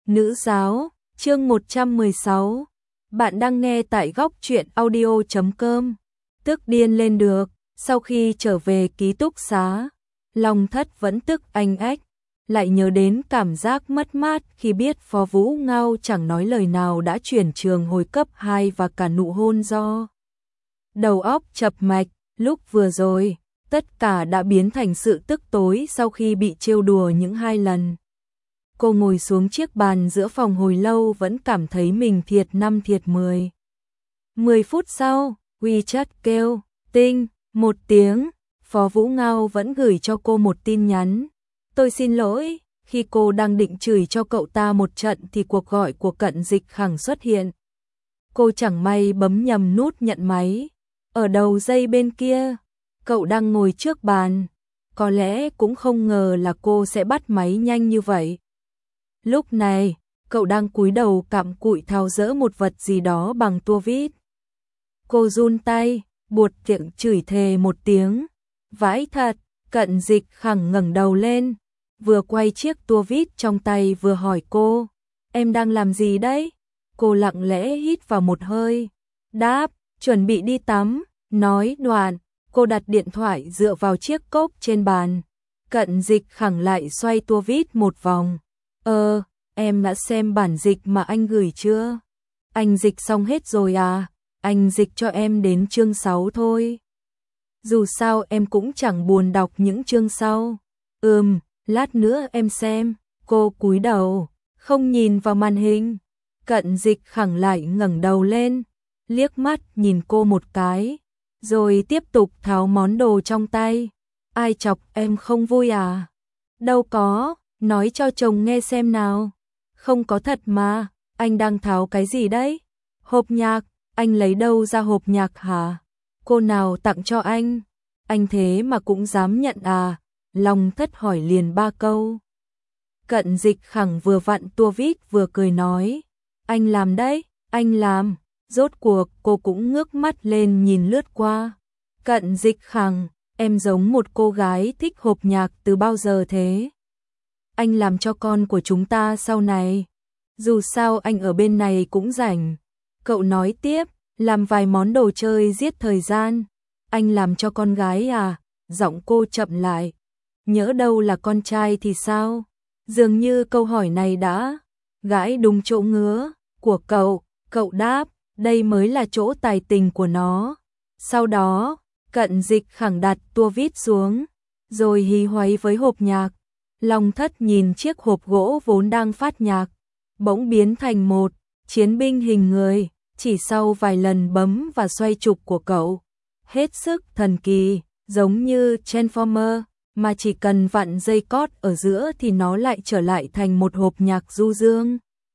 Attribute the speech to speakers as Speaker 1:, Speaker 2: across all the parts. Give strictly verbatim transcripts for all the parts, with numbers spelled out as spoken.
Speaker 1: Nữ giáo, chương một trăm mười sáu. Bạn đang nghe tại góc truyện audio chấm com. Tức điên lên được, sau khi trở về ký túc xá, Long Thất vẫn tức anh ách, lại nhớ đến cảm giác mất mát khi biết Phó Vũ Ngao chẳng nói lời nào đã chuyển trường hồi cấp hai và cả nụ hôn do đầu óc chập mạch, lúc vừa rồi, tất cả đã biến thành sự tức tối sau khi bị trêu đùa những hai lần. Cô ngồi xuống chiếc bàn giữa phòng hồi lâu vẫn cảm thấy mình thiệt năm thiệt mười. Mười phút sau, WeChat kêu, tinh, một tiếng, Phó Vũ Ngao vẫn gửi cho cô một tin nhắn. Tôi xin lỗi, khi cô đang định chửi cho cậu ta một trận thì cuộc gọi của Cận Dịch Khẳng xuất hiện. Cô chẳng may bấm nhầm nút nhận máy. Ở đầu dây bên kia, cậu đang ngồi trước bàn. Có lẽ cũng không ngờ là cô sẽ bắt máy nhanh như vậy. Lúc này, cậu đang cúi đầu cặm cụi tháo dỡ một vật gì đó bằng tua vít. Cô run tay, buột miệng chửi thề một tiếng. Vãi thật, Cận Dịch Khẳng ngẩng đầu lên, vừa quay chiếc tua vít trong tay vừa hỏi cô, em đang làm gì đấy? Cô lặng lẽ hít vào một hơi, đáp, chuẩn bị đi tắm. Nói đoạn, cô đặt điện thoại dựa vào chiếc cốc trên bàn. Cận Dịch Khẳng lại xoay tua vít một vòng. Ờ, em đã xem bản dịch mà anh gửi chưa? Anh dịch xong hết rồi à? Anh dịch cho em đến chương sáu thôi. Dù sao em cũng chẳng buồn đọc những chương sau. Ừm, lát nữa em xem. Cô cúi đầu, không nhìn vào màn hình. Cận Dịch Khẳng lại ngẩng đầu lên, liếc mắt nhìn cô một cái, rồi tiếp tục tháo món đồ trong tay. Ai chọc em không vui à? Đâu có, nói cho chồng nghe xem nào. Không có thật mà, anh đang tháo cái gì đấy? Hộp nhạc, anh lấy đâu ra hộp nhạc hả? Cô nào tặng cho anh? Anh thế mà cũng dám nhận à? Long Thất hỏi liền ba câu. Cận Dịch Khẳng vừa vặn tua vít vừa cười nói, anh làm đấy, anh làm. Rốt cuộc cô cũng ngước mắt lên nhìn lướt qua. Cận Dịch Khẳng, em giống một cô gái thích hộp nhạc từ bao giờ thế? Anh làm cho con của chúng ta sau này. Dù sao anh ở bên này cũng rảnh. Cậu nói tiếp, làm vài món đồ chơi giết thời gian. Anh làm cho con gái à? Giọng cô chậm lại. Nhỡ đâu là con trai thì sao? Dường như câu hỏi này đã gãi đúng chỗ ngứa của cậu. Cậu đáp, đây mới là chỗ tài tình của nó. Sau đó, Cận Dịch Khẳng đặt tua vít xuống, rồi hí hoáy với hộp nhạc. Long Thất nhìn chiếc hộp gỗ vốn đang phát nhạc, bỗng biến thành một chiến binh hình người, chỉ sau vài lần bấm và xoay trục của cậu. Hết sức thần kỳ, giống như Transformer, mà chỉ cần vặn dây cót ở giữa thì nó lại trở lại thành một hộp nhạc du dương.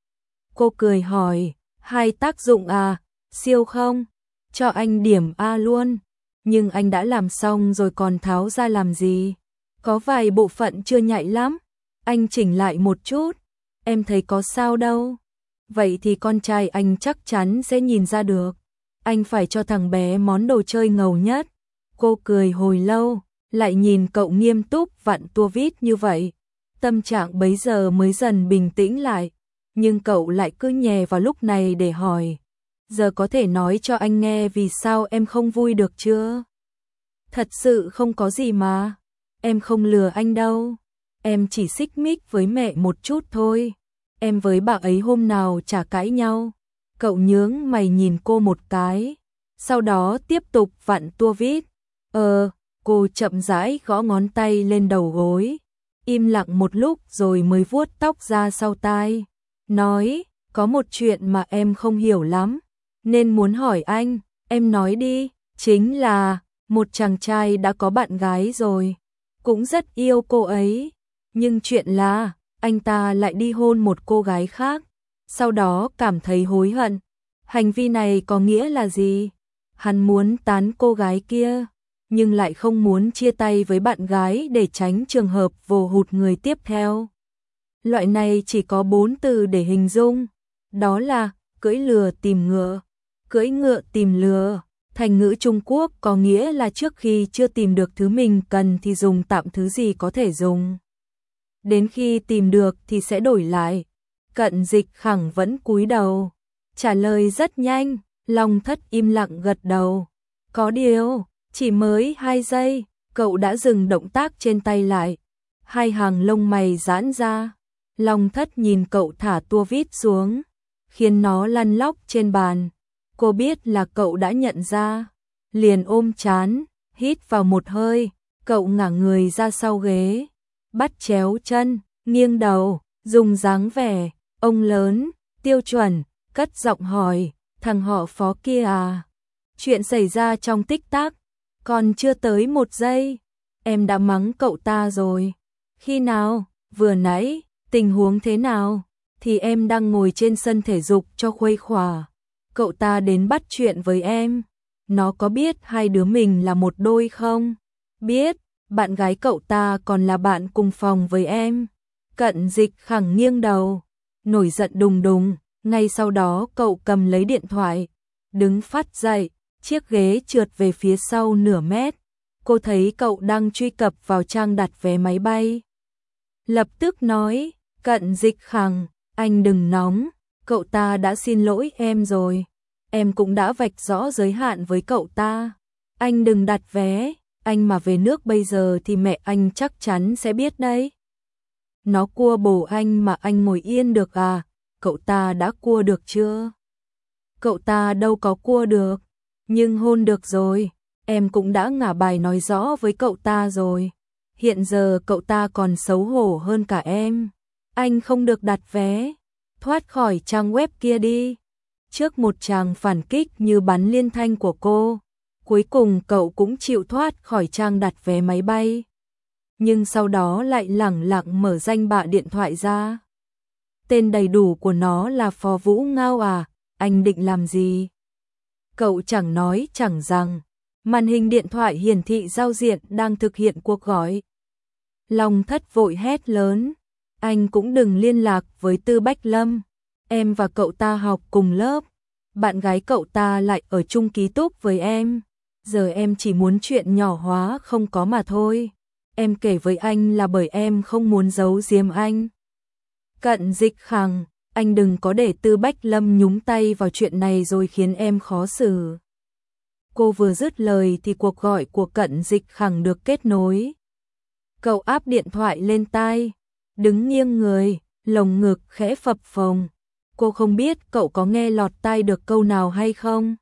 Speaker 1: Cô cười hỏi, hai tác dụng à, siêu không? Cho anh điểm A luôn. Nhưng anh đã làm xong rồi còn tháo ra làm gì? Có vài bộ phận chưa nhạy lắm. Anh chỉnh lại một chút. Em thấy có sao đâu. Vậy thì con trai anh chắc chắn sẽ nhìn ra được. Anh phải cho thằng bé món đồ chơi ngầu nhất. Cô cười hồi lâu, lại nhìn cậu nghiêm túc vặn tua vít như vậy. Tâm trạng bấy giờ mới dần bình tĩnh lại. Nhưng cậu lại cứ nhè vào lúc này để hỏi. Giờ có thể nói cho anh nghe vì sao em không vui được chưa? Thật sự không có gì mà. Em không lừa anh đâu. Em chỉ xích mích với mẹ một chút thôi. Em với bà ấy hôm nào chả cãi nhau. Cậu nhướng mày nhìn cô một cái. Sau đó tiếp tục vặn tua vít. Ờ, cô chậm rãi gõ ngón tay lên đầu gối. Im lặng một lúc rồi mới vuốt tóc ra sau tai. Nói, có một chuyện mà em không hiểu lắm. Nên muốn hỏi anh, em nói đi. Chính là, một chàng trai đã có bạn gái rồi. Cũng rất yêu cô ấy. Nhưng chuyện là, anh ta lại đi hôn một cô gái khác. Sau đó cảm thấy hối hận. Hành vi này có nghĩa là gì? Hắn muốn tán cô gái kia, nhưng lại không muốn chia tay với bạn gái để tránh trường hợp vồ hụt người tiếp theo. Loại này chỉ có bốn từ để hình dung. Đó là, cưỡi lừa tìm ngựa. Cưỡi ngựa tìm lừa. Thành ngữ Trung Quốc có nghĩa là trước khi chưa tìm được thứ mình cần thì dùng tạm thứ gì có thể dùng. Đến khi tìm được thì sẽ đổi lại. Cận Dịch Khẳng vẫn cúi đầu, trả lời rất nhanh. Long Thất im lặng gật đầu. Có điều, chỉ mới hai giây, cậu đã dừng động tác trên tay lại. Hai hàng lông mày giãn ra. Long Thất nhìn cậu thả tua vít xuống, khiến nó lăn lóc trên bàn. Cô biết là cậu đã nhận ra, liền ôm trán, hít vào một hơi. Cậu ngả người ra sau ghế, bắt chéo chân, nghiêng đầu, dùng dáng vẻ ông lớn, tiêu chuẩn, cất giọng hỏi, thằng họ Phó kia à? Chuyện xảy ra trong tích tắc, còn chưa tới một giây, em đã mắng cậu ta rồi. Khi nào? Vừa nãy, tình huống thế nào? Thì em đang ngồi trên sân thể dục cho khuây khỏa. Cậu ta đến bắt chuyện với em. Nó có biết hai đứa mình là một đôi không? Biết, bạn gái cậu ta còn là bạn cùng phòng với em. Cận Dịch Khẳng nghiêng đầu, nổi giận đùng đùng. Ngay sau đó cậu cầm lấy điện thoại, đứng phát dậy, chiếc ghế trượt về phía sau nửa mét. Cô thấy cậu đang truy cập vào trang đặt vé máy bay. Lập tức nói, Cận Dịch Khẳng, anh đừng nóng, cậu ta đã xin lỗi em rồi. Em cũng đã vạch rõ giới hạn với cậu ta. Anh đừng đặt vé, anh mà về nước bây giờ thì mẹ anh chắc chắn sẽ biết đấy. Nó cua bồ anh mà anh ngồi yên được à? Cậu ta đã cua được chưa? Cậu ta đâu có cua được, nhưng hôn được rồi. Em cũng đã ngả bài nói rõ với cậu ta rồi. Hiện giờ cậu ta còn xấu hổ hơn cả em. Anh không được đặt vé, thoát khỏi trang web kia đi. Trước một tràng phản kích như bắn liên thanh của cô, cuối cùng cậu cũng chịu thoát khỏi trang đặt vé máy bay. Nhưng sau đó lại lẳng lặng mở danh bạ điện thoại ra. Tên đầy đủ của nó là Phó Vũ Ngao à? Anh định làm gì? Cậu chẳng nói chẳng rằng. Màn hình điện thoại hiển thị giao diện đang thực hiện cuộc gọi. Long Thất vội hét lớn. Anh cũng đừng liên lạc với Tư Bách Lâm. Em và cậu ta học cùng lớp. Bạn gái cậu ta lại ở chung ký túc với em. Giờ em chỉ muốn chuyện nhỏ hóa không có mà thôi. Em kể với anh là bởi em không muốn giấu giếm anh. Cận Dịch Khẳng, anh đừng có để Tư Bách Lâm nhúng tay vào chuyện này rồi khiến em khó xử. Cô vừa dứt lời thì cuộc gọi của Cận Dịch Khẳng được kết nối. Cậu áp điện thoại lên tai, đứng nghiêng người, lồng ngực khẽ phập phồng. Cô không biết cậu có nghe lọt tai được câu nào hay không.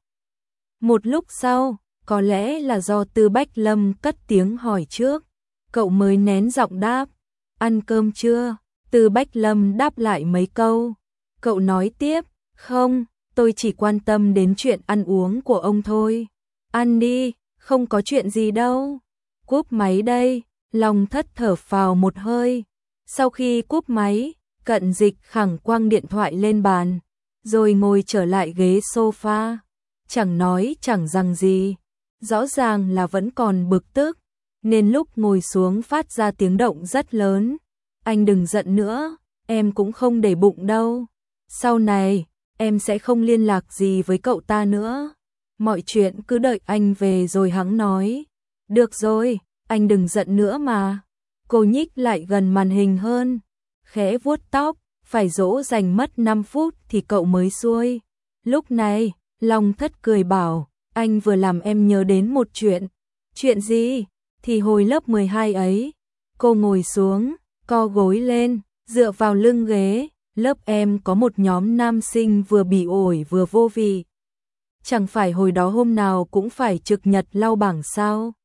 Speaker 1: Một lúc sau, có lẽ là do Tư Bách Lâm cất tiếng hỏi trước, cậu mới nén giọng đáp, ăn cơm chưa? Tư Bách Lâm đáp lại mấy câu. Cậu nói tiếp, không, tôi chỉ quan tâm đến chuyện ăn uống của ông thôi. Ăn đi, không có chuyện gì đâu. Cúp máy đây. Long Thất thở phào một hơi. Sau khi cúp máy, Cận Dịch Khẳng quăng điện thoại lên bàn, rồi ngồi trở lại ghế sofa. Chẳng nói chẳng rằng gì, rõ ràng là vẫn còn bực tức, nên lúc ngồi xuống phát ra tiếng động rất lớn. Anh đừng giận nữa, em cũng không để bụng đâu. Sau này, em sẽ không liên lạc gì với cậu ta nữa. Mọi chuyện cứ đợi anh về rồi hẵng nói. Được rồi, anh đừng giận nữa mà. Cô nhích lại gần màn hình hơn, khẽ vuốt tóc, phải dỗ dành mất năm phút thì cậu mới xuôi. Lúc này, Long Thất cười bảo, anh vừa làm em nhớ đến một chuyện. Chuyện gì? Thì hồi lớp mười hai ấy. Cô ngồi xuống, co gối lên, dựa vào lưng ghế. Lớp em có một nhóm nam sinh vừa bị ổi vừa vô vị. Chẳng phải hồi đó hôm nào cũng phải trực nhật lau bảng sao?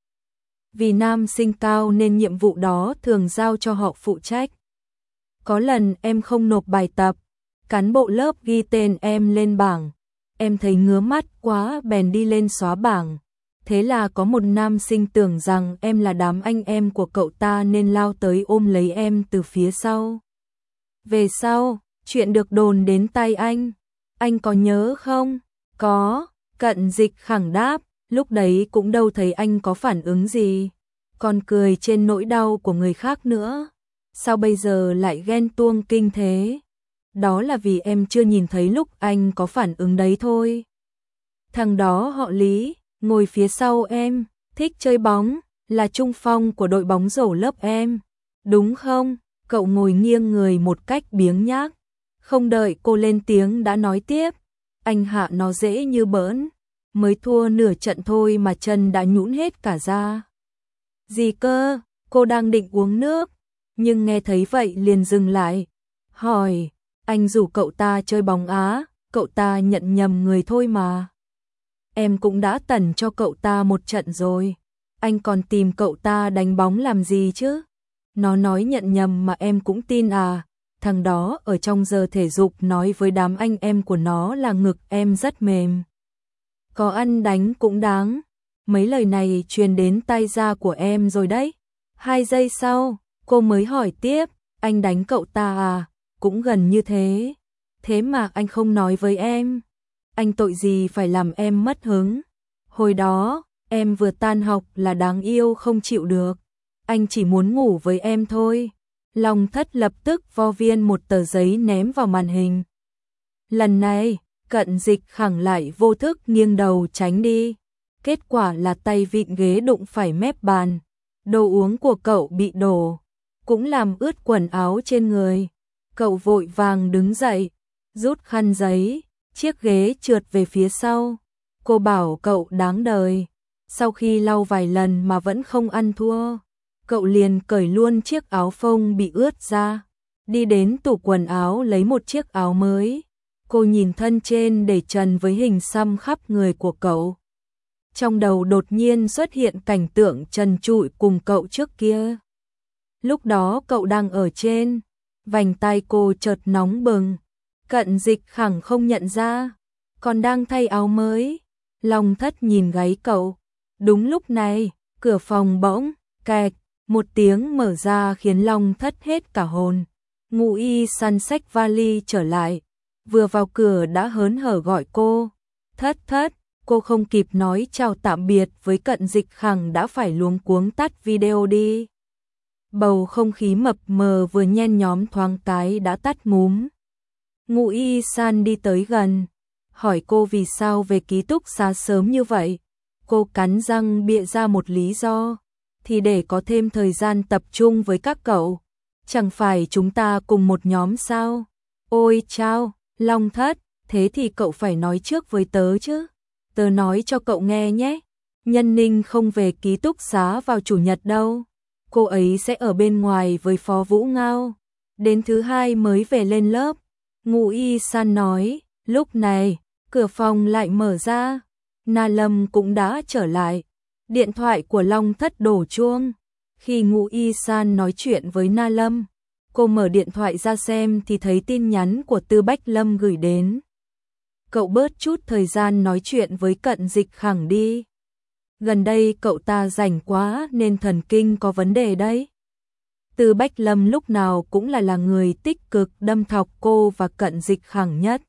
Speaker 1: Vì nam sinh cao nên nhiệm vụ đó thường giao cho họ phụ trách. Có lần em không nộp bài tập, cán bộ lớp ghi tên em lên bảng. Em thấy ngứa mắt quá bèn đi lên xóa bảng. Thế là có một nam sinh tưởng rằng em là đám anh em của cậu ta nên lao tới ôm lấy em từ phía sau. Về sau, chuyện được đồn đến tai anh. Anh có nhớ không? Có, Cận Dịch Khẳng đáp. Lúc đấy cũng đâu thấy anh có phản ứng gì, còn cười trên nỗi đau của người khác nữa. Sao bây giờ lại ghen tuông kinh thế? Đó là vì em chưa nhìn thấy lúc anh có phản ứng đấy thôi. Thằng đó họ Lý, ngồi phía sau em, thích chơi bóng, là trung phong của đội bóng rổ lớp em. Đúng không? Cậu ngồi nghiêng người một cách biếng nhác. Không đợi cô lên tiếng đã nói tiếp, anh hạ nó dễ như bỡn, mới thua nửa trận thôi mà chân đã nhũn hết cả ra. Gì cơ? Cô đang định uống nước, nhưng nghe thấy vậy liền dừng lại, hỏi, anh rủ cậu ta chơi bóng á, cậu ta nhận nhầm người thôi mà. Em cũng đã tẩn cho cậu ta một trận rồi, anh còn tìm cậu ta đánh bóng làm gì chứ? Nó nói nhận nhầm mà em cũng tin à? Thằng đó ở trong giờ thể dục nói với đám anh em của nó là ngực em rất mềm. Có ăn đánh cũng đáng. Mấy lời này truyền đến tai da của em rồi đấy. Hai giây sau, cô mới hỏi tiếp, anh đánh cậu ta à? Cũng gần như thế. Thế mà anh không nói với em. Anh tội gì phải làm em mất hứng? Hồi đó, em vừa tan học là đáng yêu không chịu được. Anh chỉ muốn ngủ với em thôi. Long Thất lập tức vo viên một tờ giấy ném vào màn hình. Lần này, Cận Dịch Khẳng lại vô thức nghiêng đầu tránh đi. Kết quả là tay vịn ghế đụng phải mép bàn. Đồ uống của cậu bị đổ, cũng làm ướt quần áo trên người. Cậu vội vàng đứng dậy, rút khăn giấy, chiếc ghế trượt về phía sau. Cô bảo cậu đáng đời. Sau khi lau vài lần mà vẫn không ăn thua, cậu liền cởi luôn chiếc áo phông bị ướt ra, đi đến tủ quần áo lấy một chiếc áo mới. Cô nhìn thân trên để trần với hình xăm khắp người của cậu. Trong đầu đột nhiên xuất hiện cảnh tượng trần trụi cùng cậu trước kia. Lúc đó cậu đang ở trên, vành tai cô chợt nóng bừng. Cận Dịch Khẳng không nhận ra, còn đang thay áo mới. Long Thất nhìn gáy cậu. Đúng lúc này, cửa phòng bỗng kẹt, một tiếng mở ra khiến Long Thất hết cả hồn. Ngụ Y săn xách vali trở lại, vừa vào cửa đã hớn hở gọi cô. Thất Thất, cô không kịp nói chào tạm biệt với Cận Dịch Khẳng đã phải luống cuống tắt video đi. Bầu không khí mập mờ vừa nhen nhóm thoáng cái đã tắt ngúm. Ngụ Y san đi tới gần, hỏi cô vì sao về ký túc xá sớm như vậy. Cô cắn răng bịa ra một lý do, thì để có thêm thời gian tập trung với các cậu. Chẳng phải chúng ta cùng một nhóm sao? Ôi chao, Long Thất, thế thì cậu phải nói trước với tớ chứ. Tớ nói cho cậu nghe nhé. Nhân Ninh không về ký túc xá vào chủ nhật đâu. Cô ấy sẽ ở bên ngoài với Phó Vũ Ngao. Đến thứ hai mới về lên lớp. Ngụ Y san nói, lúc này, cửa phòng lại mở ra. Na Lâm cũng đã trở lại. Điện thoại của Long Thất đổ chuông. Khi Ngụ Y san nói chuyện với Na Lâm, cô mở điện thoại ra xem thì thấy tin nhắn của Tư Bách Lâm gửi đến. Cậu bớt chút thời gian nói chuyện với Cận Dịch Khẳng đi. Gần đây cậu ta rảnh quá nên thần kinh có vấn đề đấy. Tư Bách Lâm lúc nào cũng là là người tích cực đâm thọc cô và Cận Dịch Khẳng nhất.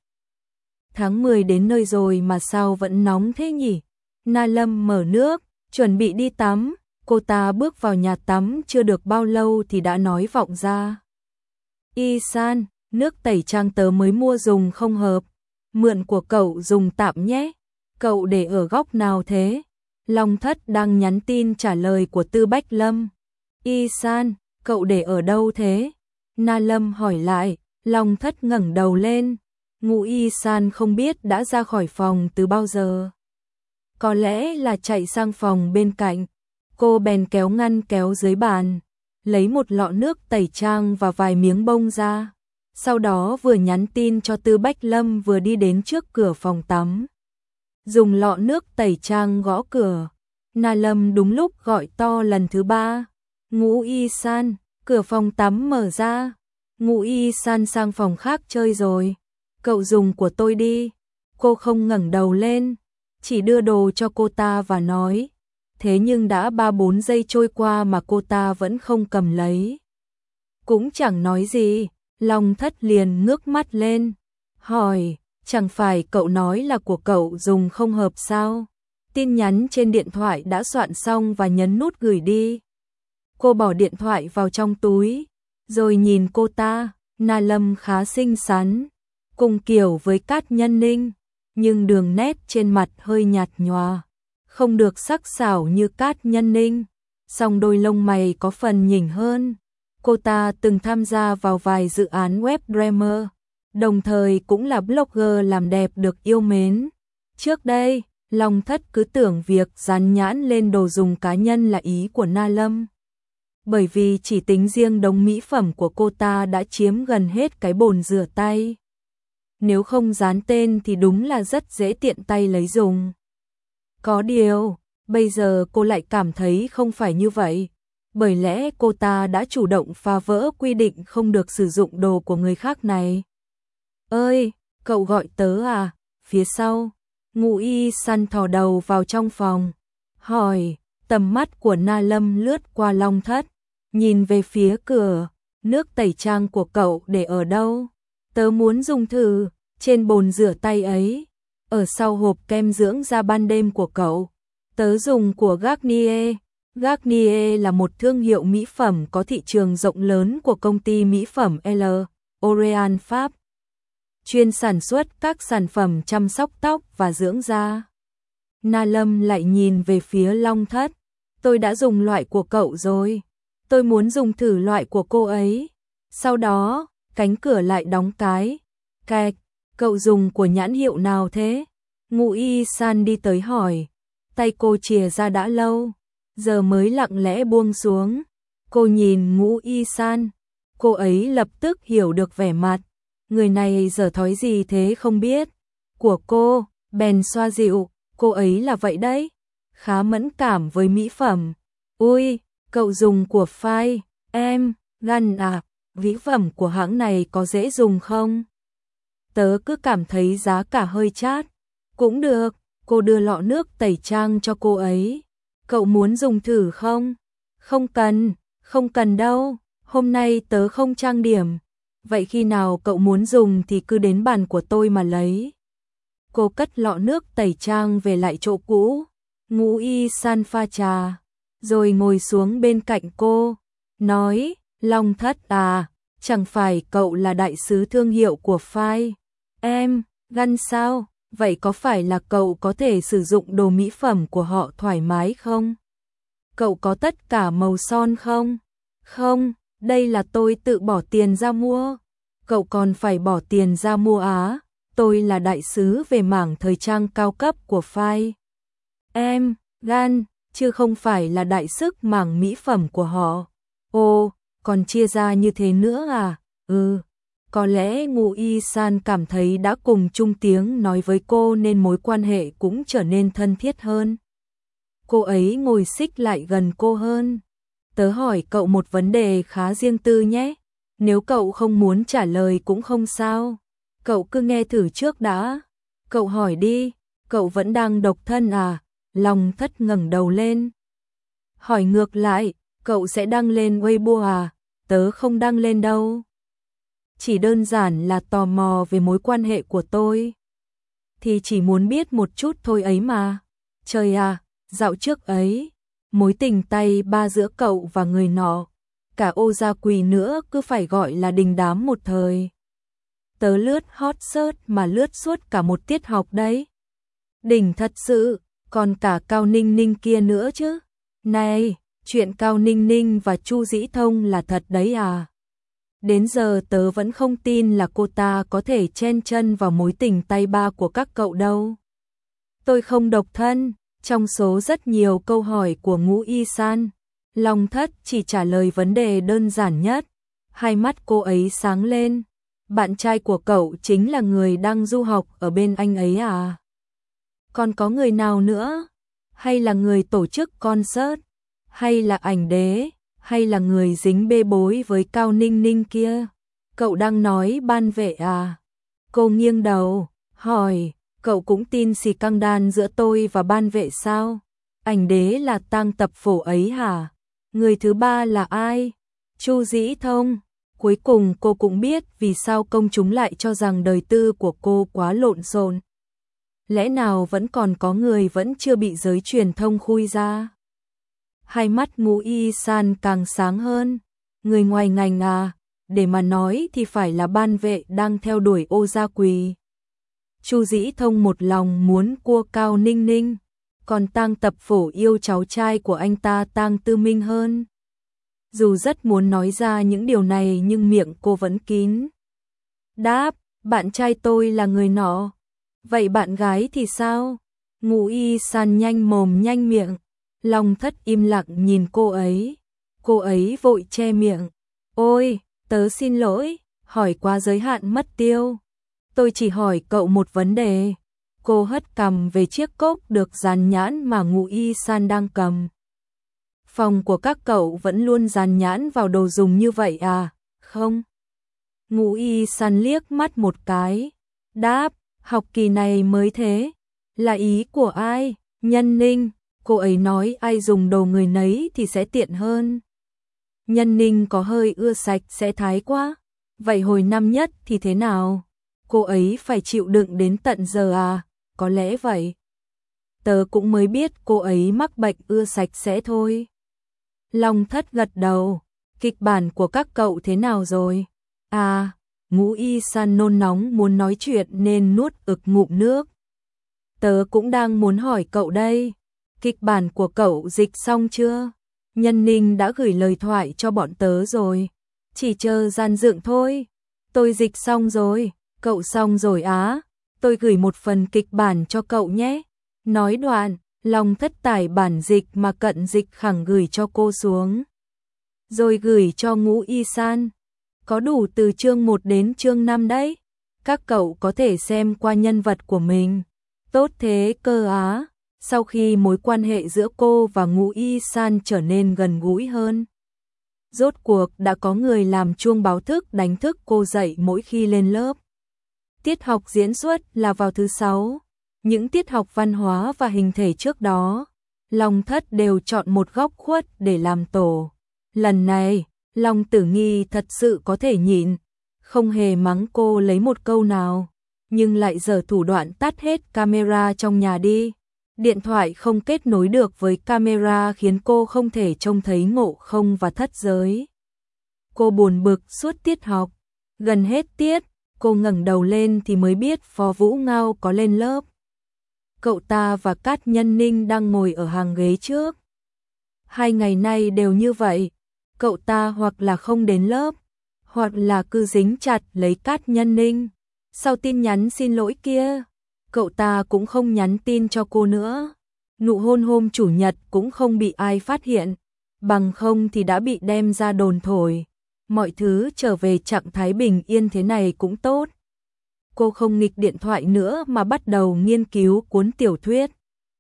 Speaker 1: Tháng mười đến nơi rồi mà sao vẫn nóng thế nhỉ? Na Lâm mở nước, chuẩn bị đi tắm. Cô ta bước vào nhà tắm chưa được bao lâu thì đã nói vọng ra. Y san, nước tẩy trang tớ mới mua dùng không hợp. Mượn của cậu dùng tạm nhé. Cậu để ở góc nào thế? Long Thất đang nhắn tin trả lời của Tư Bách Lâm. Y san, cậu để ở đâu thế? Na Lâm hỏi lại. Long Thất ngẩng đầu lên. Ngụ Y san không biết đã ra khỏi phòng từ bao giờ. Có lẽ là chạy sang phòng bên cạnh. Cô bèn kéo ngăn kéo dưới bàn, lấy một lọ nước tẩy trang và vài miếng bông ra. Sau đó vừa nhắn tin cho Tư Bách Lâm vừa đi đến trước cửa phòng tắm. Dùng lọ nước tẩy trang gõ cửa. Na Lâm đúng lúc gọi to lần thứ ba. Ngũ Y san, cửa phòng tắm mở ra. Ngũ Y san sang phòng khác chơi rồi. Cậu dùng của tôi đi. Cô không ngẩng đầu lên, chỉ đưa đồ cho cô ta và nói. Thế nhưng đã ba bốn giây trôi qua mà cô ta vẫn không cầm lấy. Cũng chẳng nói gì, Long Thất liền ngước mắt lên, hỏi, chẳng phải cậu nói là của cậu dùng không hợp sao? Tin nhắn trên điện thoại đã soạn xong và nhấn nút gửi đi. Cô bỏ điện thoại vào trong túi, rồi nhìn cô ta. Na Lâm khá xinh xắn, cùng kiểu với Cát Nhân Ninh, nhưng đường nét trên mặt hơi nhạt nhòa, không được sắc sảo như Cát Nhân Ninh, song đôi lông mày có phần nhỉnh hơn. Cô ta từng tham gia vào vài dự án web drama, đồng thời cũng là blogger làm đẹp được yêu mến. Trước đây, Long Thất cứ tưởng việc dán nhãn lên đồ dùng cá nhân là ý của Na Lâm. Bởi vì chỉ tính riêng đống mỹ phẩm của cô ta đã chiếm gần hết cái bồn rửa tay. Nếu không dán tên thì đúng là rất dễ tiện tay lấy dùng. Có điều, bây giờ cô lại cảm thấy không phải như vậy. Bởi lẽ cô ta đã chủ động phá vỡ quy định không được sử dụng đồ của người khác này. Ơi, cậu gọi tớ à? Phía sau, Ngũ Y San thò đầu vào trong phòng. Hỏi, tầm mắt của Na Lâm lướt qua Long Thất. Nhìn về phía cửa, nước tẩy trang của cậu để ở đâu? Tớ muốn dùng thử, trên bồn rửa tay ấy. Ở sau hộp kem dưỡng da ban đêm của cậu. Tớ dùng của Garnier. Garnier là một thương hiệu mỹ phẩm có thị trường rộng lớn của công ty mỹ phẩm L'Oréal Pháp. Chuyên sản xuất các sản phẩm chăm sóc tóc và dưỡng da. Na Lâm lại nhìn về phía Long Thất. Tôi đã dùng loại của cậu rồi. Tôi muốn dùng thử loại của cô ấy. Sau đó, cánh cửa lại đóng cái. Cạch, cậu dùng của nhãn hiệu nào thế? Ngũ Y San đi tới hỏi. Tay cô chìa ra đã lâu, giờ mới lặng lẽ buông xuống. Cô nhìn Ngũ Y San, cô ấy lập tức hiểu được vẻ mặt. Người này giờ thói gì thế không biết. Của cô, bèn xoa dịu, cô ấy là vậy đấy. Khá mẫn cảm với mỹ phẩm. Ui, cậu dùng của Phai, em, gan à, mỹ phẩm của hãng này có dễ dùng không? Tớ cứ cảm thấy giá cả hơi chát. Cũng được, cô đưa lọ nước tẩy trang cho cô ấy. Cậu muốn dùng thử không? Không cần, không cần đâu, hôm nay tớ không trang điểm. Vậy khi nào cậu muốn dùng thì cứ đến bàn của tôi mà lấy. Cô cất lọ nước tẩy trang về lại chỗ cũ. Ngũ Y San pha trà, rồi ngồi xuống bên cạnh cô, nói, Long Thất à, chẳng phải cậu là đại sứ thương hiệu của Phai. Em, gan sao? Vậy có phải là cậu có thể sử dụng đồ mỹ phẩm của họ thoải mái không? Cậu có tất cả màu son không? Không, đây là tôi tự bỏ tiền ra mua. Cậu còn phải bỏ tiền ra mua á. Tôi là đại sứ về mảng thời trang cao cấp của Phai. Em, gan, chứ không phải là đại sức mảng mỹ phẩm của họ. Ồ, còn chia ra như thế nữa à? Ừ. Có lẽ Ngũ Y San cảm thấy đã cùng chung tiếng nói với cô nên mối quan hệ cũng trở nên thân thiết hơn. Cô ấy ngồi xích lại gần cô hơn. Tớ hỏi cậu một vấn đề khá riêng tư nhé. Nếu cậu không muốn trả lời cũng không sao. Cậu cứ nghe thử trước đã. Cậu hỏi đi, cậu vẫn đang độc thân à? Long Thất ngẩng đầu lên. Hỏi ngược lại, cậu sẽ đăng lên Weibo à? Tớ không đăng lên đâu. Chỉ đơn giản là tò mò về mối quan hệ của tôi. Thì chỉ muốn biết một chút thôi ấy mà. Trời à, dạo trước ấy, mối tình tay ba giữa cậu và người nọ, cả Ô Gia Quỳ nữa cứ phải gọi là đình đám một thời. Tớ lướt hot search mà lướt suốt cả một tiết học đấy. Đỉnh thật sự, còn cả Cao Ninh Ninh kia nữa chứ. Này, chuyện Cao Ninh Ninh và Chu Dĩ Thông là thật đấy à? Đến giờ tớ vẫn không tin là cô ta có thể chen chân vào mối tình tay ba của các cậu đâu. Tôi không độc thân. Trong số rất nhiều câu hỏi của Ngũ Y San, Long Thất chỉ trả lời vấn đề đơn giản nhất. Hai mắt cô ấy sáng lên. Bạn trai của cậu chính là người đang du học ở bên anh ấy à? Còn có người nào nữa? Hay là người tổ chức concert? Hay là ảnh đế? Hay là người dính bê bối với Cao Ninh Ninh kia? Cậu đang nói ban vệ à? Cô nghiêng đầu, hỏi, cậu cũng tin xì căng đan giữa tôi và ban vệ sao? Ảnh đế là tang tập phổ ấy hả? Người thứ ba là ai? Chu Dĩ Thông. Cuối cùng cô cũng biết vì sao công chúng lại cho rằng đời tư của cô quá lộn xộn. Lẽ nào vẫn còn có người vẫn chưa bị giới truyền thông khui ra? Hai mắt Ngũ Y San càng sáng hơn. Người ngoài ngành à, để mà nói thì phải là ban vệ đang theo đuổi Ô Gia Quỳ. Chu Dĩ Thông một lòng muốn cua Cao Ninh Ninh, còn tang tập phổ yêu cháu trai của anh ta Tang Tư Minh hơn. Dù rất muốn nói ra những điều này nhưng miệng cô vẫn kín. Đáp, Bạn trai tôi là người nọ. Vậy bạn gái thì sao? Ngũ Y San nhanh mồm nhanh miệng. Long Thất im lặng nhìn cô ấy. Cô ấy vội che miệng. Ôi, tớ xin lỗi, hỏi quá giới hạn mất tiêu. Tôi chỉ hỏi cậu một vấn đề. Cô hất cằm về chiếc cốc được dán nhãn mà Ngũ Y San đang cầm. Phòng của các cậu vẫn luôn dán nhãn vào đồ dùng như vậy à? Không. Ngũ Y San liếc mắt một cái. Đáp, học kỳ này mới thế. Là ý của ai? Nhân Ninh. Cô ấy nói ai dùng đồ người nấy thì sẽ tiện hơn. Nhân Ninh có hơi ưa sạch sẽ thái quá. Vậy hồi năm nhất thì thế nào? Cô ấy phải chịu đựng đến tận giờ à? Có lẽ vậy. Tớ cũng mới biết cô ấy mắc bệnh ưa sạch sẽ thôi. Long Thất gật đầu. Kịch bản của các cậu thế nào rồi? À, Ngũ Y San nôn nóng muốn nói chuyện nên nuốt ực ngụm nước. Tớ cũng đang muốn hỏi cậu đây. Kịch bản của cậu dịch xong chưa? Nhân Ninh đã gửi lời thoại cho bọn tớ rồi. Chỉ chờ dàn dựng thôi. Tôi dịch xong rồi. Cậu xong rồi á? Tôi gửi một phần kịch bản cho cậu nhé. Nói đoạn, Long Thất tải bản dịch mà Cận Dịch Khẳng gửi cho cô xuống. Rồi gửi cho Ngũ Y San. Có đủ từ chương một đến chương năm đấy. Các cậu có thể xem qua nhân vật của mình. Tốt thế cơ á. Sau khi mối quan hệ giữa cô và Ngũ Y San trở nên gần gũi hơn. Rốt cuộc đã có người làm chuông báo thức đánh thức cô dậy mỗi khi lên lớp. Tiết học diễn xuất là vào thứ sáu. Những tiết học văn hóa và hình thể trước đó, Long Thất đều chọn một góc khuất để làm tổ. Lần này, Long Tử Nghi thật sự có thể nhịn, không hề mắng cô lấy một câu nào, nhưng lại giở thủ đoạn tắt hết camera trong nhà đi. Điện thoại không kết nối được với camera khiến cô không thể trông thấy Ngộ Không và Thất Giới. Cô buồn bực suốt tiết học. Gần hết tiết, cô ngẩng đầu lên thì mới biết Phó Vũ Ngao có lên lớp. Cậu ta và Cát Nhân Ninh đang ngồi ở hàng ghế trước. Hai ngày nay đều như vậy, cậu ta hoặc là không đến lớp, hoặc là cứ dính chặt lấy Cát Nhân Ninh. Sau tin nhắn xin lỗi kia, cậu ta cũng không nhắn tin cho cô nữa. Nụ hôn hôm chủ nhật cũng không bị ai phát hiện, bằng không thì đã bị đem ra đồn thổi. Mọi thứ trở về trạng thái bình yên thế này cũng tốt. Cô không nghịch điện thoại nữa mà bắt đầu nghiên cứu cuốn tiểu thuyết.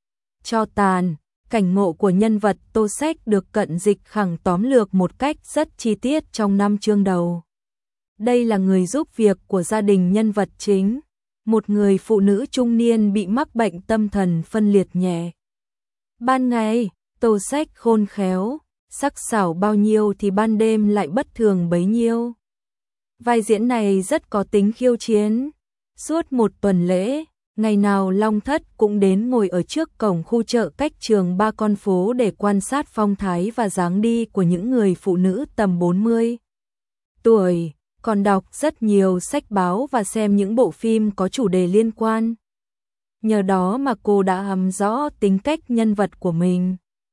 Speaker 1: Cho tàn, cảnh ngộ của nhân vật Tô Sách được Cận Dịch Khẳng tóm lược một cách rất chi tiết trong năm chương đầu. Đây là người giúp việc của gia đình nhân vật chính, một người phụ nữ trung niên bị mắc bệnh tâm thần phân liệt nhẹ. Ban ngày, Tô Sách khôn khéo, sắc sảo bao nhiêu thì ban đêm lại bất thường bấy nhiêu. Vai diễn này rất có tính khiêu chiến. Suốt một tuần lễ, ngày nào Long Thất cũng đến ngồi ở trước cổng khu chợ cách trường ba con phố để quan sát phong thái và dáng đi của những người phụ nữ tầm bốn mươi tuổi, còn đọc rất nhiều sách báo và xem những bộ phim có chủ đề liên quan. Nhờ đó mà cô đã hầm rõ tính cách nhân vật của mình.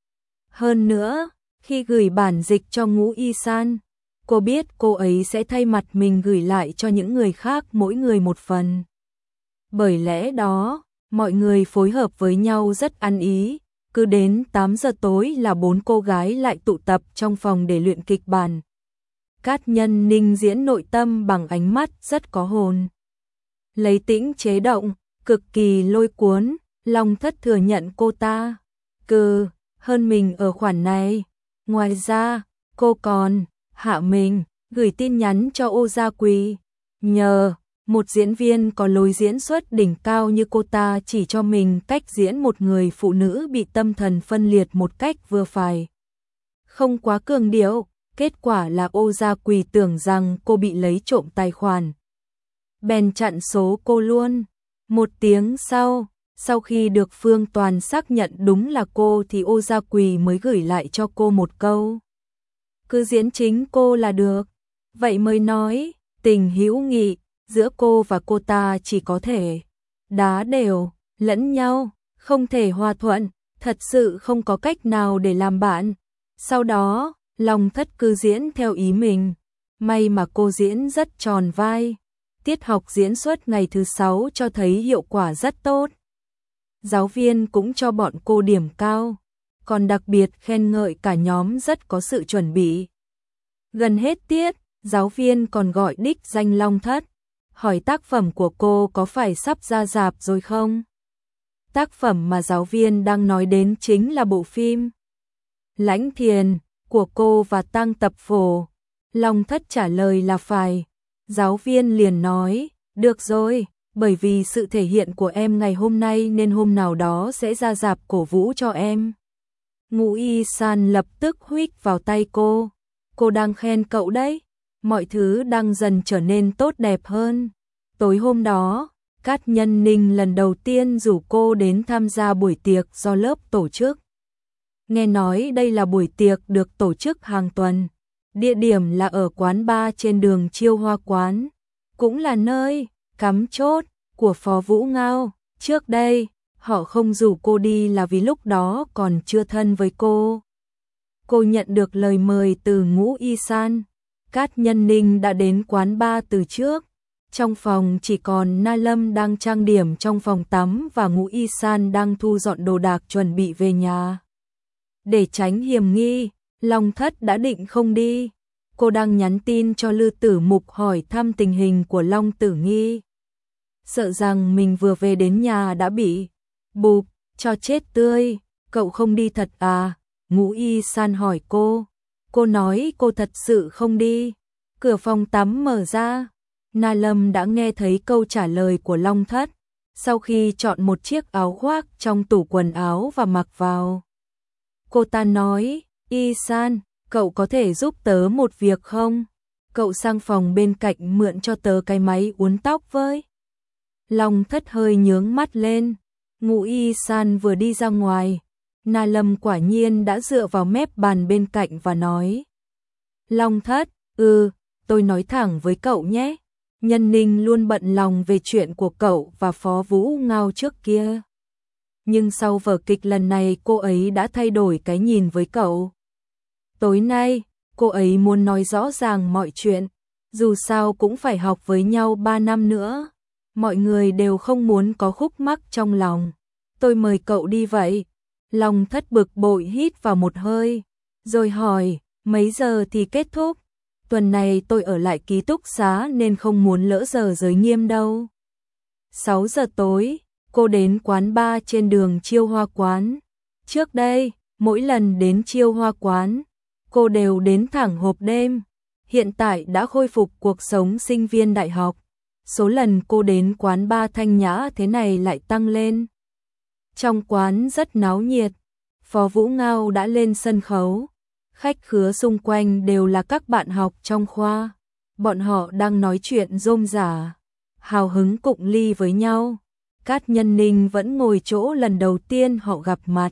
Speaker 1: Hơn nữa, khi gửi bản dịch cho Ngũ Y San, cô biết cô ấy sẽ thay mặt mình gửi lại cho những người khác mỗi người một phần. Bởi lẽ đó, mọi người phối hợp với nhau rất ăn ý, cứ đến tám giờ tối là bốn cô gái lại tụ tập trong phòng để luyện kịch bản. Cát Nhân Ninh diễn nội tâm bằng ánh mắt rất có hồn. Lấy tĩnh chế động, cực kỳ lôi cuốn, Long Thất thừa nhận cô ta cừ hơn mình ở khoản này. Ngoài ra, cô còn hạ mình, gửi tin nhắn cho Ô Gia Quỳ, nhờ một diễn viên có lối diễn xuất đỉnh cao như cô ta chỉ cho mình cách diễn một người phụ nữ bị tâm thần phân liệt một cách vừa phải. Không quá cường điệu, kết quả là Ô Gia Quỳ tưởng rằng cô bị lấy trộm tài khoản. Bèn chặn số cô luôn. Một tiếng sau, sau khi được Phương Toàn xác nhận đúng là cô thì Ô Gia Quỳ mới gửi lại cho cô một câu. Cứ diễn chính cô là được. Vậy mới nói, tình hữu nghị giữa cô và cô ta chỉ có thể đá đều lẫn nhau, không thể hòa thuận, thật sự không có cách nào để làm bạn. Sau đó, Long Thất cứ diễn theo ý mình. May mà cô diễn rất tròn vai. Tiết học diễn xuất ngày thứ sáu cho thấy hiệu quả rất tốt. Giáo viên cũng cho bọn cô điểm cao, còn đặc biệt khen ngợi cả nhóm rất có sự chuẩn bị. Gần hết tiết, giáo viên còn gọi đích danh Long Thất, hỏi tác phẩm của cô có phải sắp ra rạp rồi không? Tác phẩm mà giáo viên đang nói đến chính là bộ phim Lãnh Thiền của cô và Tăng Tập Phổ. Long Thất trả lời là phải. Giáo viên liền nói, được rồi, bởi vì sự thể hiện của em ngày hôm nay nên hôm nào đó sẽ ra rạp cổ vũ cho em. Ngũ Y San lập tức huých vào tay cô. Cô đang khen cậu đấy, mọi thứ đang dần trở nên tốt đẹp hơn. Tối hôm đó, Cát Nhân Ninh lần đầu tiên rủ cô đến tham gia buổi tiệc do lớp tổ chức. Nghe nói đây là buổi tiệc được tổ chức hàng tuần. Địa điểm là ở quán bar trên đường Chiêu Hoa Quán, cũng là nơi cắm chốt của Phó Vũ Ngao. Trước đây, họ không rủ cô đi là vì lúc đó còn chưa thân với cô. Cô nhận được lời mời từ Ngũ Y San. Cát Nhân Ninh đã đến quán bar từ trước. Trong phòng chỉ còn Na Lâm đang trang điểm trong phòng tắm và Ngũ Y San đang thu dọn đồ đạc chuẩn bị về nhà. Để tránh hiểm nghi, Long Thất đã định không đi. Cô đang nhắn tin cho Lư Tử Mục hỏi thăm tình hình của Long Tử Nghi. Sợ rằng mình vừa về đến nhà đã bị bụp cho chết tươi. Cậu không đi thật à? Ngũ Y San hỏi cô. Cô nói cô thật sự không đi. Cửa phòng tắm mở ra. Na Lâm đã nghe thấy câu trả lời của Long Thất. Sau khi chọn một chiếc áo khoác trong tủ quần áo và mặc vào, cô ta nói, Y San, cậu có thể giúp tớ một việc không? Cậu sang phòng bên cạnh mượn cho tớ cái máy uốn tóc với. Long Thất hơi nhướng mắt lên. Ngũ Y San vừa đi ra ngoài, Na Lâm quả nhiên đã dựa vào mép bàn bên cạnh và nói, Long Thất, ừ, tôi nói thẳng với cậu nhé. Nhân Ninh luôn bận lòng về chuyện của cậu và Phó Vũ Ngao trước kia. Nhưng sau vở kịch lần này cô ấy đã thay đổi cái nhìn với cậu. Tối nay, cô ấy muốn nói rõ ràng mọi chuyện. Dù sao cũng phải học với nhau ba năm nữa. Mọi người đều không muốn có khúc mắc trong lòng. Tôi mời cậu đi vậy. Long Thất bực bội hít vào một hơi, rồi hỏi, mấy giờ thì kết thúc? Tuần này tôi ở lại ký túc xá nên không muốn lỡ giờ giới nghiêm đâu. sáu giờ tối, cô đến quán bar trên đường Chiêu Hoa Quán. Trước đây, mỗi lần đến Chiêu Hoa Quán, cô đều đến thẳng hộp đêm. Hiện tại đã khôi phục cuộc sống sinh viên đại học. Số lần cô đến quán bar thanh nhã thế này lại tăng lên. Trong quán rất náo nhiệt. Phó Vũ Ngao đã lên sân khấu. Khách khứa xung quanh đều là các bạn học trong khoa. Bọn họ đang nói chuyện rôm rả, hào hứng cụng ly với nhau. Cát Nhân Ninh vẫn ngồi chỗ lần đầu tiên họ gặp mặt.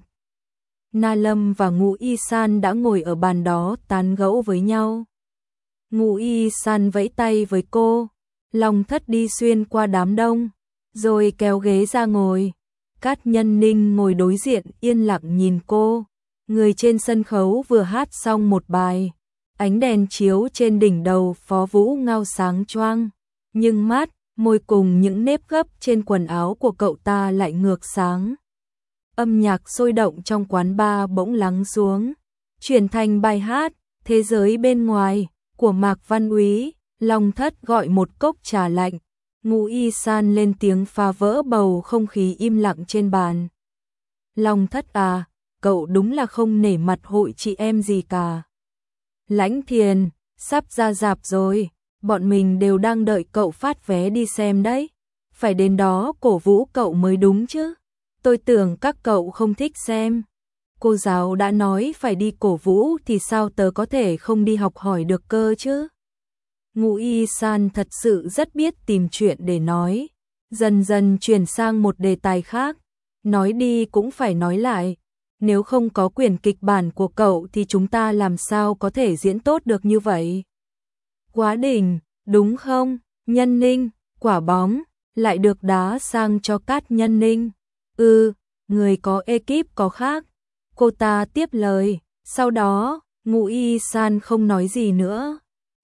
Speaker 1: Na Lâm và Ngũ Y San đã ngồi ở bàn đó tán gẫu với nhau. Ngũ Y San vẫy tay với cô. Long Thất đi xuyên qua đám đông, rồi kéo ghế ra ngồi. Cát Nhân Ninh ngồi đối diện yên lặng nhìn cô. Người trên sân khấu vừa hát xong một bài. Ánh đèn chiếu trên đỉnh đầu Phó Vũ Ngao sáng choang. Nhưng mắt, môi cùng những nếp gấp trên quần áo của cậu ta lại ngược sáng. Âm nhạc sôi động trong quán bar bỗng lắng xuống. Chuyển thành bài hát Thế giới bên ngoài của Mạc Văn Úy. Long Thất gọi một cốc trà lạnh. Ngũ Y San lên tiếng phá vỡ bầu không khí im lặng trên bàn. Long Thất à, cậu đúng là không nể mặt hội chị em gì cả. Lãnh Thiền, sắp ra rạp rồi, bọn mình đều đang đợi cậu phát vé đi xem đấy. Phải đến đó cổ vũ cậu mới đúng chứ. Tôi tưởng các cậu không thích xem. Cô giáo đã nói phải đi cổ vũ thì sao tớ có thể không đi học hỏi được cơ chứ. Ngũ Y San thật sự rất biết tìm chuyện để nói. Dần dần chuyển sang một đề tài khác. Nói đi cũng phải nói lại. Nếu không có quyển kịch bản của cậu thì chúng ta làm sao có thể diễn tốt được như vậy? Quá đỉnh, đúng không? Nhân Ninh, quả bóng, lại được đá sang cho Cát Nhân Ninh. Ừ, người có ekip có khác. Cô ta tiếp lời. Sau đó, Ngũ Y San không nói gì nữa.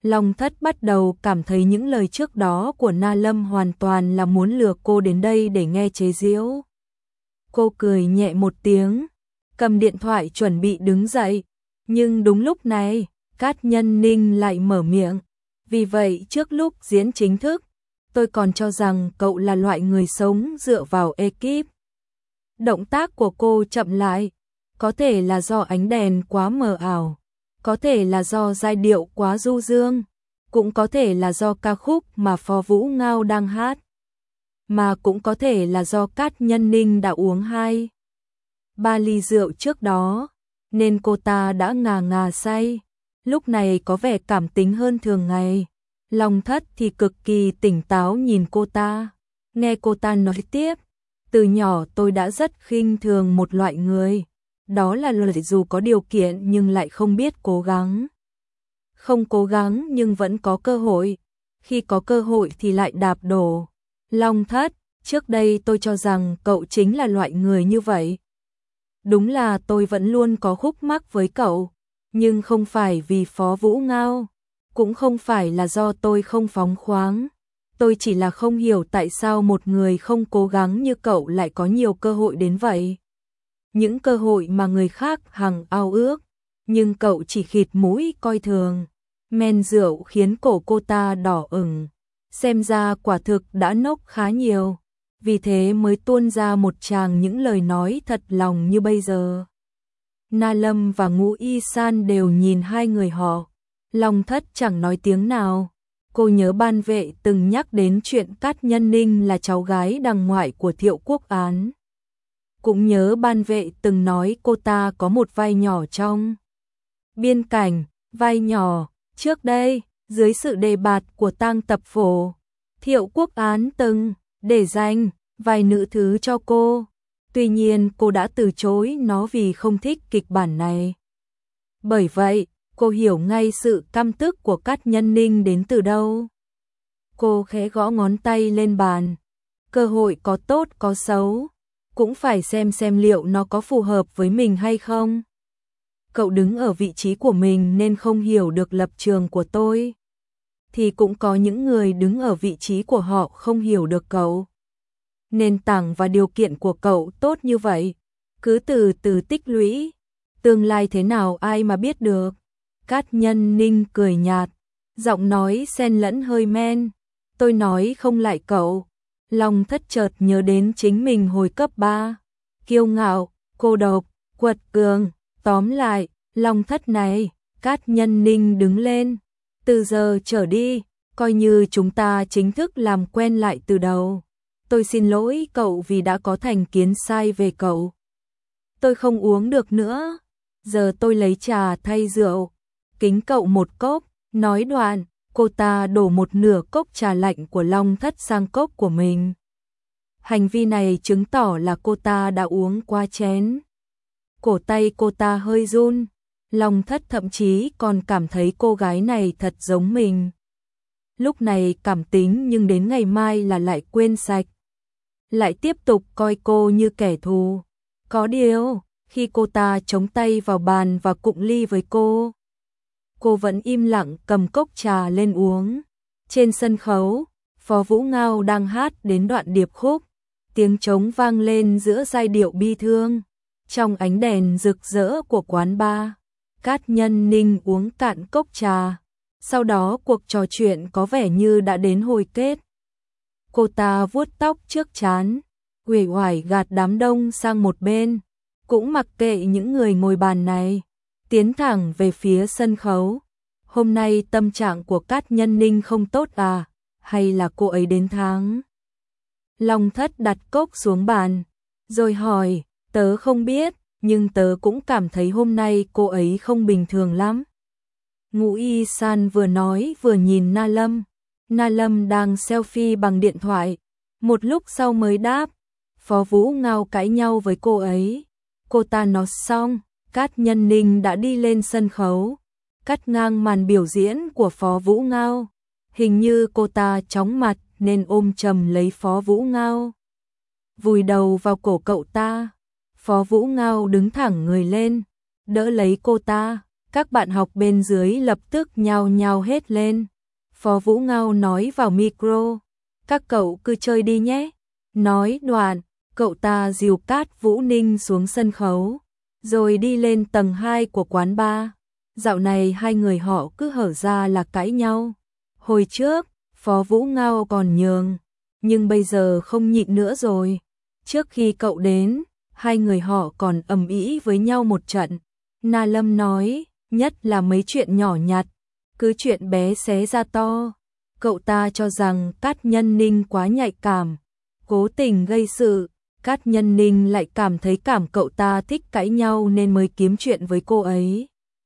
Speaker 1: Long Thất bắt đầu cảm thấy những lời trước đó của Na Lâm hoàn toàn là muốn lừa cô đến đây để nghe chế giễu. Cô cười nhẹ một tiếng, cầm điện thoại chuẩn bị đứng dậy, nhưng đúng lúc này, Cát Nhân Ninh lại mở miệng. Vì vậy trước lúc diễn chính thức, tôi còn cho rằng cậu là loại người sống dựa vào ekip. Động tác của cô chậm lại, có thể là do ánh đèn quá mờ ảo, có thể là do giai điệu quá du dương, cũng có thể là do ca khúc mà Phó Vũ Ngao đang hát, mà cũng có thể là do Cát Nhân Ninh đã uống hai ba ly rượu trước đó, nên cô ta đã ngà ngà say, lúc này có vẻ cảm tính hơn thường ngày. Long Thất thì cực kỳ tỉnh táo nhìn cô ta, nghe cô ta nói tiếp, từ nhỏ tôi đã rất khinh thường một loại người, đó là người dù có điều kiện nhưng lại không biết cố gắng. Không cố gắng nhưng vẫn có cơ hội, khi có cơ hội thì lại đạp đổ. Long Thất, trước đây tôi cho rằng cậu chính là loại người như vậy. Đúng là tôi vẫn luôn có khúc mắc với cậu, nhưng không phải vì Phó Vũ Ngao, cũng không phải là do tôi không phóng khoáng. Tôi chỉ là không hiểu tại sao một người không cố gắng như cậu lại có nhiều cơ hội đến vậy. Những cơ hội mà người khác hằng ao ước, nhưng cậu chỉ khịt mũi coi thường. Men rượu khiến cổ cô ta đỏ ửng, xem ra quả thực đã nốc khá nhiều, vì thế mới tuôn ra một tràng những lời nói thật lòng như bây giờ. Na Lâm và Ngũ Y San đều nhìn hai người họ, Long Thất chẳng nói tiếng nào. Cô nhớ ban vệ từng nhắc đến chuyện Cát Nhân Ninh là cháu gái đằng ngoại của Thiệu Quốc Án. Cũng nhớ ban vệ từng nói cô ta có một vai nhỏ trong biên cảnh, vai nhỏ. Trước đây, dưới sự đề bạt của Tang Tập Phổ, Thiệu Quốc Án từng để dành vài nữ thứ cho cô. Tuy nhiên cô đã từ chối nó vì không thích kịch bản này. Bởi vậy, cô hiểu ngay sự căm tức của Cát Nhân Ninh đến từ đâu. Cô khẽ gõ ngón tay lên bàn. Cơ hội có tốt có xấu, cũng phải xem xem liệu nó có phù hợp với mình hay không. Cậu đứng ở vị trí của mình nên không hiểu được lập trường của tôi. Thì cũng có những người đứng ở vị trí của họ không hiểu được cậu. Nền tảng và điều kiện của cậu tốt như vậy, cứ từ từ tích lũy, tương lai thế nào ai mà biết được. Cát Nhân Ninh cười nhạt, giọng nói xen lẫn hơi men. Tôi nói không lại cậu. Long Thất chợt nhớ đến chính mình hồi cấp ba. Kiêu ngạo, cô độc, quật cường. Tóm lại, Long Thất này, Cát Nhân Ninh đứng lên. Từ giờ trở đi, coi như chúng ta chính thức làm quen lại từ đầu. Tôi xin lỗi cậu vì đã có thành kiến sai về cậu. Tôi không uống được nữa. Giờ tôi lấy trà thay rượu. Kính cậu một cốc. Nói đoạn, cô ta đổ một nửa cốc trà lạnh của Long Thất sang cốc của mình. Hành vi này chứng tỏ là cô ta đã uống qua chén. Cổ tay cô ta hơi run. Long Thất thậm chí còn cảm thấy cô gái này thật giống mình. Lúc này cảm tính nhưng đến ngày mai là lại quên sạch. Lại tiếp tục coi cô như kẻ thù. Có điều, khi cô ta chống tay vào bàn và cụng ly với cô, cô vẫn im lặng cầm cốc trà lên uống. Trên sân khấu, Phó Vũ Ngao đang hát đến đoạn điệp khúc. Tiếng trống vang lên giữa giai điệu bi thương. Trong ánh đèn rực rỡ của quán bar, Cát Nhân Ninh uống cạn cốc trà. Sau đó cuộc trò chuyện có vẻ như đã đến hồi kết. Cô ta vuốt tóc trước trán, uể oải gạt đám đông sang một bên, cũng mặc kệ những người ngồi bàn này, tiến thẳng về phía sân khấu. Hôm nay tâm trạng của Cát Nhân Ninh không tốt à, hay là cô ấy đến tháng? Long Thất đặt cốc xuống bàn, rồi hỏi, tớ không biết, nhưng tớ cũng cảm thấy hôm nay cô ấy không bình thường lắm. Ngũ Y San vừa nói vừa nhìn Na Lâm. Na Lâm đang selfie bằng điện thoại, một lúc sau mới đáp. Phó Vũ Ngao cãi nhau với cô ấy. Cô ta nói xong, Cát Nhân Ninh đã đi lên sân khấu, cắt ngang màn biểu diễn của Phó Vũ Ngao. Hình như cô ta chóng mặt nên ôm chầm lấy Phó Vũ Ngao, vùi đầu vào cổ cậu ta. Phó Vũ Ngao đứng thẳng người lên, đỡ lấy cô ta. Các bạn học bên dưới lập tức nhao nhao hết lên. Phó Vũ Ngao nói vào micro, các cậu cứ chơi đi nhé. Nói đoạn, cậu ta dìu Cát Vũ Ninh xuống sân khấu, rồi đi lên tầng hai của quán bar. Dạo này hai người họ cứ hở ra là cãi nhau. Hồi trước, Phó Vũ Ngao còn nhường, nhưng bây giờ không nhịn nữa rồi. Trước khi cậu đến, hai người họ còn ầm ĩ với nhau một trận. Na Lâm nói, nhất là mấy chuyện nhỏ nhặt, cứ chuyện bé xé ra to. Cậu ta cho rằng Cát Nhân Ninh quá nhạy cảm, cố tình gây sự. Cát Nhân Ninh lại cảm thấy cảm cậu ta thích cãi nhau nên mới kiếm chuyện với cô ấy.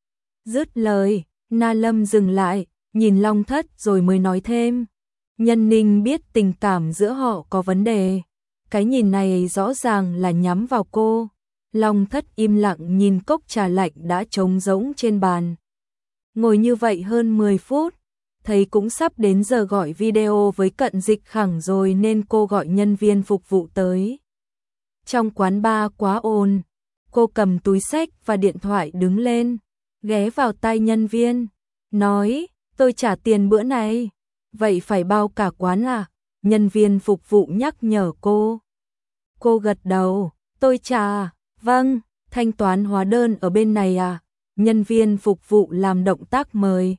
Speaker 1: Dứt lời, Na Lâm dừng lại, nhìn Long Thất rồi mới nói thêm. Nhân Ninh biết tình cảm giữa họ có vấn đề. Cái nhìn này rõ ràng là nhắm vào cô. Long Thất im lặng nhìn cốc trà lạnh đã trống rỗng trên bàn. Ngồi như vậy hơn mười phút, thấy cũng sắp đến giờ gọi video với Cận Dịch Khẳng rồi nên cô gọi nhân viên phục vụ tới. Trong quán bar quá ồn, cô cầm túi xách và điện thoại đứng lên, ghé vào tai nhân viên, nói, tôi trả tiền bữa này, vậy phải bao cả quán à? Nhân viên phục vụ nhắc nhở cô. Cô gật đầu, tôi trả, vâng, thanh toán hóa đơn ở bên này à? Nhân viên phục vụ làm động tác mời.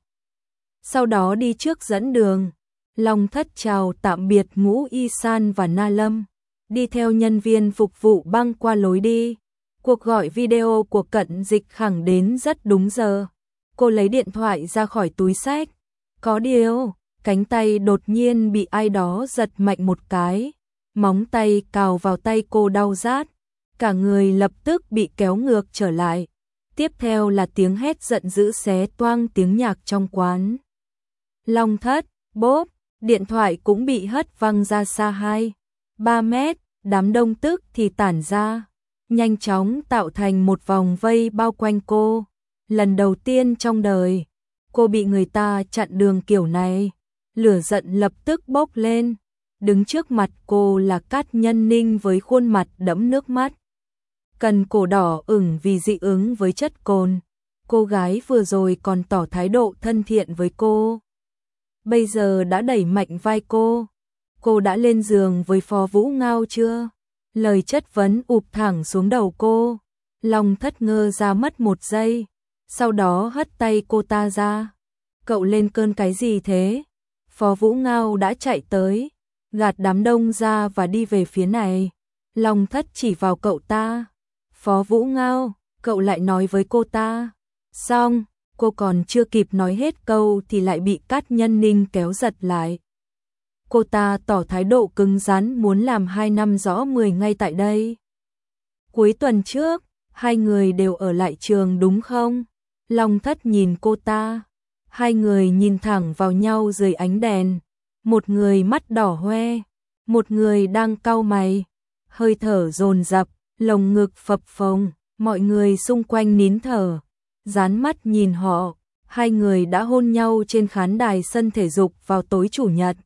Speaker 1: Sau đó đi trước dẫn đường. Long Thất chào tạm biệt Ngũ Y San và Na Lâm, đi theo nhân viên phục vụ băng qua lối đi. Cuộc gọi video của Cận Dịch Khẳng đến rất đúng giờ. Cô lấy điện thoại ra khỏi túi xách. Có điều, cánh tay đột nhiên bị ai đó giật mạnh một cái. Móng tay cào vào tay cô đau rát. Cả người lập tức bị kéo ngược trở lại. Tiếp theo là tiếng hét giận dữ xé toang tiếng nhạc trong quán. Long Thất, bốp, điện thoại cũng bị hất văng ra xa hai, ba mét, đám đông tức thì tản ra, nhanh chóng tạo thành một vòng vây bao quanh cô. Lần đầu tiên trong đời, cô bị người ta chặn đường kiểu này, lửa giận lập tức bốc lên. Đứng trước mặt cô là Cát Nhân Ninh với khuôn mặt đẫm nước mắt. Cần cổ đỏ ửng vì dị ứng với chất cồn. Cô gái vừa rồi còn tỏ thái độ thân thiện với cô, bây giờ đã đẩy mạnh vai cô. Cô đã lên giường với Phó Vũ Ngao chưa? Lời chất vấn ụp thẳng xuống đầu cô. Long Thất ngơ ra mất một giây, sau đó hất tay cô ta ra. Cậu lên cơn cái gì thế? Phó Vũ Ngao đã chạy tới, gạt đám đông ra và đi về phía này. Long Thất chỉ vào cậu ta. Phó Vũ Ngao, cậu lại nói với cô ta. Xong, cô còn chưa kịp nói hết câu thì lại bị Cát Nhân Ninh kéo giật lại. Cô ta tỏ thái độ cứng rắn muốn làm hai năm rõ mười ngay tại đây. Cuối tuần trước, hai người đều ở lại trường đúng không? Long Thất nhìn cô ta. Hai người nhìn thẳng vào nhau dưới ánh đèn. Một người mắt đỏ hoe, một người đang cau mày, hơi thở dồn dập, lồng ngực phập phồng, mọi người xung quanh nín thở, dán mắt nhìn họ. Hai người đã hôn nhau trên khán đài sân thể dục vào tối chủ nhật.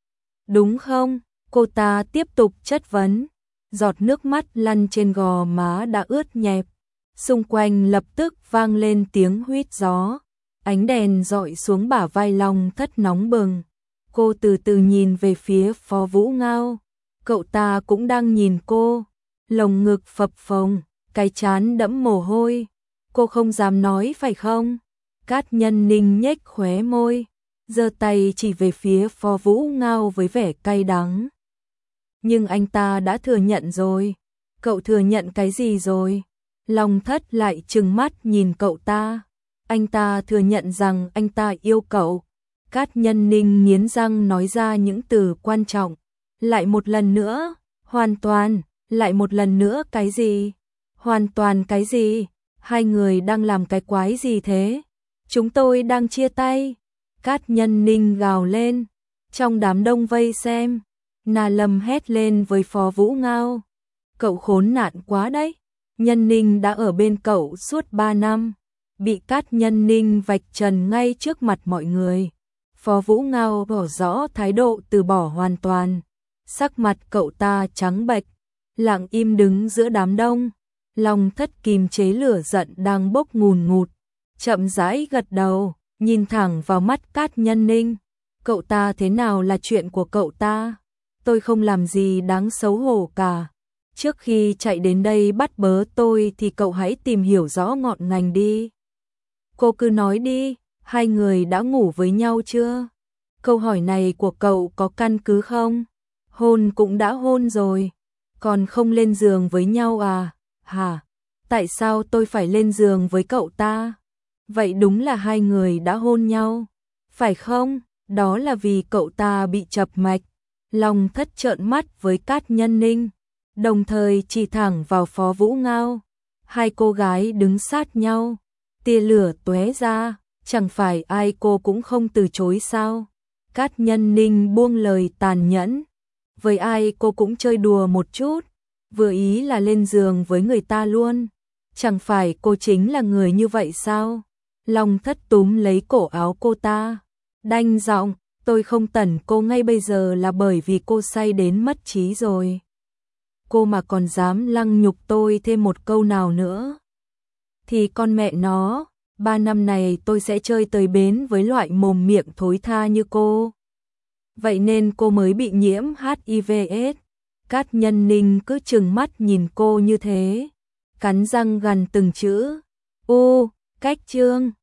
Speaker 1: Đúng không? Cô ta tiếp tục chất vấn. Giọt nước mắt lăn trên gò má đã ướt nhẹp. Xung quanh lập tức vang lên tiếng huýt gió. Ánh đèn dọi xuống bả vai Long Thất nóng bừng. Cô từ từ nhìn về phía Phó Vũ Ngao. Cậu ta cũng đang nhìn cô. Lồng ngực phập phồng, cái trán đẫm mồ hôi. Cô không dám nói phải không? Cát Nhân Ninh nhếch khóe môi, giơ tay chỉ về phía Phó Vũ Ngao với vẻ cay đắng. Nhưng anh ta đã thừa nhận rồi. Cậu thừa nhận cái gì rồi? Long Thất lại trừng mắt nhìn cậu ta. Anh ta thừa nhận rằng anh ta yêu cậu. Cát Nhân Ninh nghiến răng nói ra những từ quan trọng. Lại một lần nữa, hoàn toàn, lại một lần nữa cái gì? Hoàn toàn cái gì? Hai người đang làm cái quái gì thế? Chúng tôi đang chia tay. Cát Nhân Ninh gào lên. Trong đám đông vây xem, Na Lâm hét lên với Phó Vũ Ngao. Cậu khốn nạn quá đấy. Nhân Ninh đã ở bên cậu suốt ba năm. Bị Cát Nhân Ninh vạch trần ngay trước mặt mọi người. Phó Vũ Ngao bỏ rõ thái độ từ bỏ hoàn toàn. Sắc mặt cậu ta trắng bệch, lặng im đứng giữa đám đông. Long Thất kìm chế lửa giận đang bốc ngùn ngụt. chậm rãi gật đầu, nhìn thẳng vào mắt Cát Nhân Ninh. Cậu ta thế nào là chuyện của cậu ta? Tôi không làm gì đáng xấu hổ cả. Trước khi chạy đến đây bắt bớ tôi thì cậu hãy tìm hiểu rõ ngọn ngành đi. Cô cứ nói đi, hai người đã ngủ với nhau chưa? Câu hỏi này của cậu có căn cứ không? Hôn cũng đã hôn rồi, còn không lên giường với nhau à? Hả? Tại sao tôi phải lên giường với cậu ta? Vậy đúng là hai người đã hôn nhau, phải không? Đó là vì cậu ta bị chập mạch. Long Thất trợn mắt với Cát Nhân Ninh, đồng thời chỉ thẳng vào Phó Vũ Ngao. Hai cô gái đứng sát nhau, tia lửa tóe ra, chẳng phải ai cô cũng không từ chối sao? Cát Nhân Ninh buông lời tàn nhẫn, với ai cô cũng chơi đùa một chút, vừa ý là lên giường với người ta luôn. Chẳng phải cô chính là người như vậy sao? Long Thất túm lấy cổ áo cô ta, đanh giọng, tôi không tẩn cô ngay bây giờ là bởi vì cô say đến mất trí rồi. Cô mà còn dám lăng nhục tôi thêm một câu nào nữa thì con mẹ nó, ba năm này tôi sẽ chơi tới bến với loại mồm miệng thối tha như cô. Vậy nên cô mới bị nhiễm hát i vê ết. Cát Nhân Ninh cứ trừng mắt nhìn cô như thế, cắn răng gằn từng chữ. U, cách chương.